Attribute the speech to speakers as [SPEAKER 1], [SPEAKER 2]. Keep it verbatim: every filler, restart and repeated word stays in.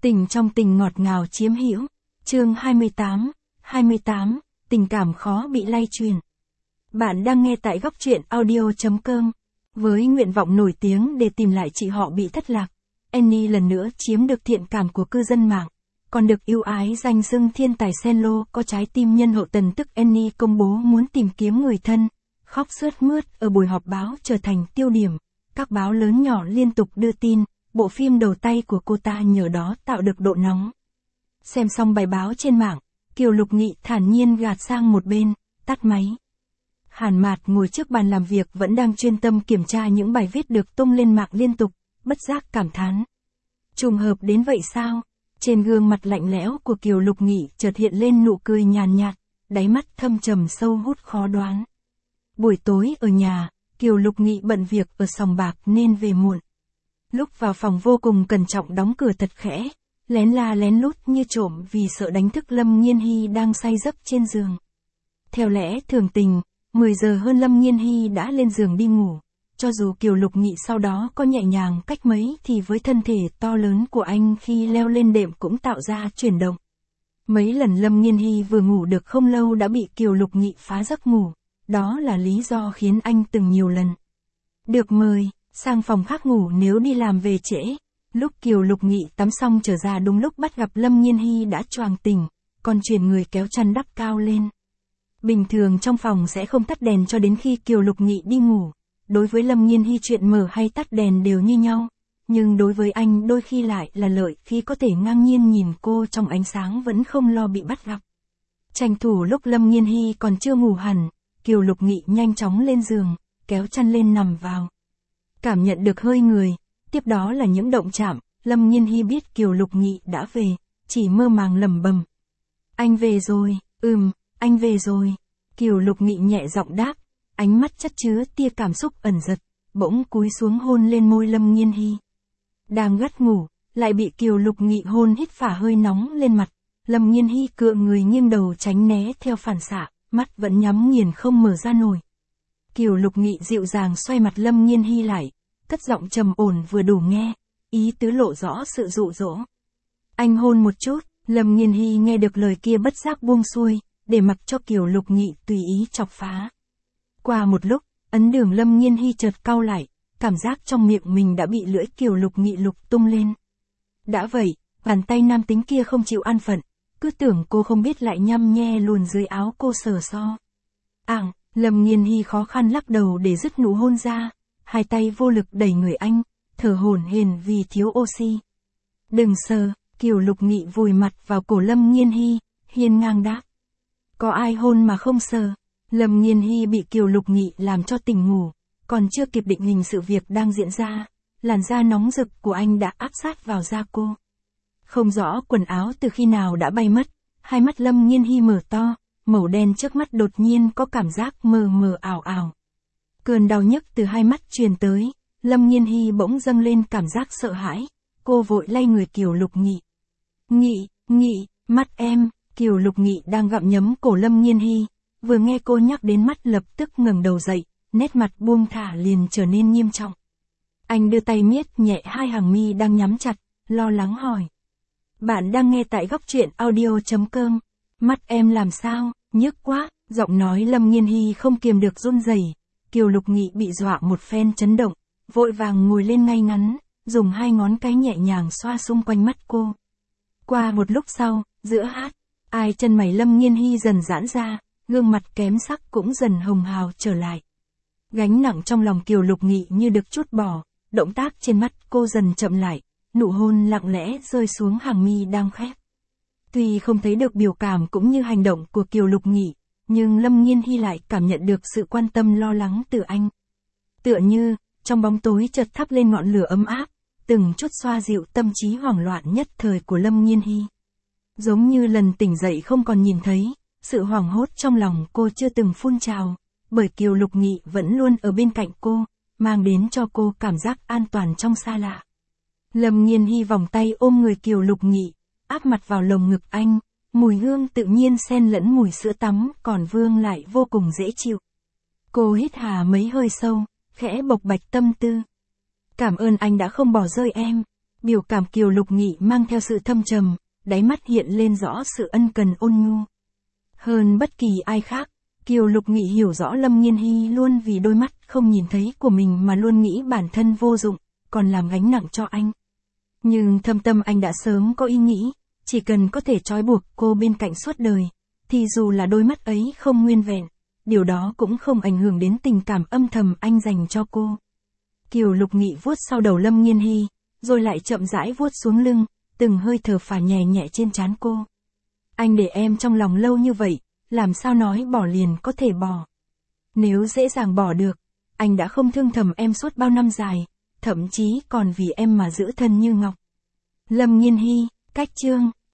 [SPEAKER 1] Tình trong tình ngọt ngào chiếm hữu. Chương hai mươi tám, hai mươi tám, tình cảm khó bị lay truyền. Bạn đang nghe tại góc truyện audio chấm com. Với nguyện vọng nổi tiếng để tìm lại chị họ bị thất lạc, Annie lần nữa chiếm được thiện cảm của cư dân mạng, còn được yêu ái danh xưng thiên tài cello có trái tim nhân hậu tần tức Annie công bố muốn tìm kiếm người thân, khóc sướt mướt ở buổi họp báo trở thành tiêu điểm. Các báo lớn nhỏ liên tục đưa tin, bộ phim đầu tay của cô ta nhờ đó tạo được độ nóng. Xem xong bài báo trên mạng, Kiều Lục Nghị thản nhiên gạt sang một bên, tắt máy. Hàn Mạt ngồi trước bàn làm việc vẫn đang chuyên tâm kiểm tra những bài viết được tung lên mạng liên tục, bất giác cảm thán. Trùng hợp đến vậy sao? Trên gương mặt lạnh lẽo của Kiều Lục Nghị chợt hiện lên nụ cười nhàn nhạt, đáy mắt thâm trầm sâu hút khó đoán. Buổi tối ở nhà, Kiều Lục Nghị bận việc ở sòng bạc nên về muộn. Lúc vào phòng vô cùng cẩn trọng đóng cửa thật khẽ, lén la lén lút như trộm vì sợ đánh thức Lâm Nghiên Hy đang say giấc trên giường. Theo lẽ thường tình, mười giờ hơn Lâm Nghiên Hy đã lên giường đi ngủ. Cho dù Kiều Lục Nghị sau đó có nhẹ nhàng cách mấy thì với thân thể to lớn của anh khi leo lên đệm cũng tạo ra chuyển động. Mấy lần Lâm Nghiên Hy vừa ngủ được không lâu đã bị Kiều Lục Nghị phá giấc ngủ, đó là lý do khiến anh từng nhiều lần được mời sang phòng khác ngủ nếu đi làm về trễ. Lúc Kiều Lục Nghị tắm xong trở ra đúng lúc bắt gặp Lâm Nghiên Hy đã choàng tỉnh, còn chuyển người kéo chăn đắp cao lên. Bình thường trong phòng sẽ không tắt đèn cho đến khi Kiều Lục Nghị đi ngủ. Đối với Lâm Nghiên Hy chuyện mở hay tắt đèn đều như nhau, nhưng đối với anh đôi khi lại là lợi khi có thể ngang nhiên nhìn cô trong ánh sáng vẫn không lo bị bắt gặp. Tranh thủ lúc Lâm Nghiên Hy còn chưa ngủ hẳn, Kiều Lục Nghị nhanh chóng lên giường, kéo chăn lên nằm vào. Cảm nhận được hơi người, tiếp đó là những động chạm, Lâm Nghiên Hy biết Kiều Lục Nghị đã về, chỉ mơ màng lẩm bẩm. Anh về rồi, ừm, anh về rồi. Kiều Lục Nghị nhẹ giọng đáp, ánh mắt chất chứa tia cảm xúc ẩn giật, bỗng cúi xuống hôn lên môi Lâm Nghiên Hy. Đang gắt ngủ, lại bị Kiều Lục Nghị hôn hít phả hơi nóng lên mặt, Lâm Nghiên Hy cựa người nghiêng đầu tránh né theo phản xạ, mắt vẫn nhắm nghiền không mở ra nổi. Kiều Lục Nghị dịu dàng xoay mặt Lâm Nghiên Hy lại, cất giọng trầm ổn vừa đủ nghe, ý tứ lộ rõ sự dụ dỗ. Anh hôn một chút, Lâm Nghiên Hy nghe được lời kia bất giác buông xuôi, để mặc cho Kiều Lục Nghị tùy ý chọc phá. Qua một lúc, ấn đường Lâm Nghiên Hy chợt cau lại, cảm giác trong miệng mình đã bị lưỡi Kiều Lục Nghị lục tung lên. Đã vậy, bàn tay nam tính kia không chịu an phận, cứ tưởng cô không biết lại nhăm nhe luồn dưới áo cô sờ so. Ảng, Lâm Nghiên Hy khó khăn lắc đầu để dứt nụ hôn ra, hai tay vô lực đẩy người anh, thở hổn hển vì thiếu oxy. Đừng sờ, Kiều Lục Nghị vùi mặt vào cổ Lâm Nghiên Hy, hiên ngang đáp. Có ai hôn mà không sờ? Lâm Nghiên Hy bị Kiều Lục Nghị làm cho tỉnh ngủ, còn chưa kịp định hình sự việc đang diễn ra, làn da nóng rực của anh đã áp sát vào da cô. Không rõ quần áo từ khi nào đã bay mất, hai mắt Lâm Nghiên Hy mở to, màu đen trước mắt đột nhiên có cảm giác mờ mờ ảo ảo. Cơn đau nhức từ hai mắt truyền tới, Lâm Nghiên Hy bỗng dâng lên cảm giác sợ hãi, cô vội lay người Kiều Lục Nghị. Nghị, Nghị, mắt em, Kiều Lục Nghị đang gặm nhấm cổ Lâm Nghiên Hy, vừa nghe cô nhắc đến mắt lập tức ngẩng đầu dậy, nét mặt buông thả liền trở nên nghiêm trọng. Anh đưa tay miết nhẹ hai hàng mi đang nhắm chặt, lo lắng hỏi. Bạn đang nghe tại góc truyện audio chấm com. Mắt em làm sao, nhức quá, giọng nói Lâm Nghiên Hy không kiềm được run rẩy. Kiều Lục Nghị bị dọa một phen chấn động, vội vàng ngồi lên ngay ngắn, dùng hai ngón cái nhẹ nhàng xoa xung quanh mắt cô. Qua một lúc sau, giữa hát, ai chân mày Lâm Nghiên Hy dần giãn ra, gương mặt kém sắc cũng dần hồng hào trở lại. Gánh nặng trong lòng Kiều Lục Nghị như được trút bỏ, động tác trên mắt cô dần chậm lại, nụ hôn lặng lẽ rơi xuống hàng mi đang khép. Tuy không thấy được biểu cảm cũng như hành động của Kiều Lục Nghị, nhưng Lâm Nghiên Hy lại cảm nhận được sự quan tâm lo lắng từ anh. Tựa như, trong bóng tối chợt thắp lên ngọn lửa ấm áp, từng chút xoa dịu tâm trí hoảng loạn nhất thời của Lâm Nghiên Hy. Giống như lần tỉnh dậy không còn nhìn thấy, sự hoảng hốt trong lòng cô chưa từng phun trào, bởi Kiều Lục Nghị vẫn luôn ở bên cạnh cô, mang đến cho cô cảm giác an toàn trong xa lạ. Lâm Nghiên Hy vòng tay ôm người Kiều Lục Nghị, áp mặt vào lồng ngực anh, mùi hương tự nhiên xen lẫn mùi sữa tắm còn vương lại vô cùng dễ chịu. Cô hít hà mấy hơi sâu, khẽ bộc bạch tâm tư. Cảm ơn anh đã không bỏ rơi em. Biểu cảm Kiều Lục Nghị mang theo sự thâm trầm, đáy mắt hiện lên rõ sự ân cần ôn nhu. Hơn bất kỳ ai khác, Kiều Lục Nghị hiểu rõ Lâm Nghiên Hy luôn vì đôi mắt không nhìn thấy của mình mà luôn nghĩ bản thân vô dụng, còn làm gánh nặng cho anh. Nhưng thâm tâm anh đã sớm có ý nghĩ, chỉ cần có thể trói buộc cô bên cạnh suốt đời, thì dù là đôi mắt ấy không nguyên vẹn, điều đó cũng không ảnh hưởng đến tình cảm âm thầm anh dành cho cô. Kiều Lục Nghị vuốt sau đầu Lâm Nghiên Hy, rồi lại chậm rãi vuốt xuống lưng, từng hơi thở phả nhẹ nhẹ trên trán cô. Anh để em trong lòng lâu như vậy, làm sao nói bỏ liền có thể bỏ. Nếu dễ dàng bỏ được, anh đã không thương thầm em suốt bao năm dài, thậm chí còn vì em mà giữ thân như ngọc. Lâm Nghiên Hy, cách chương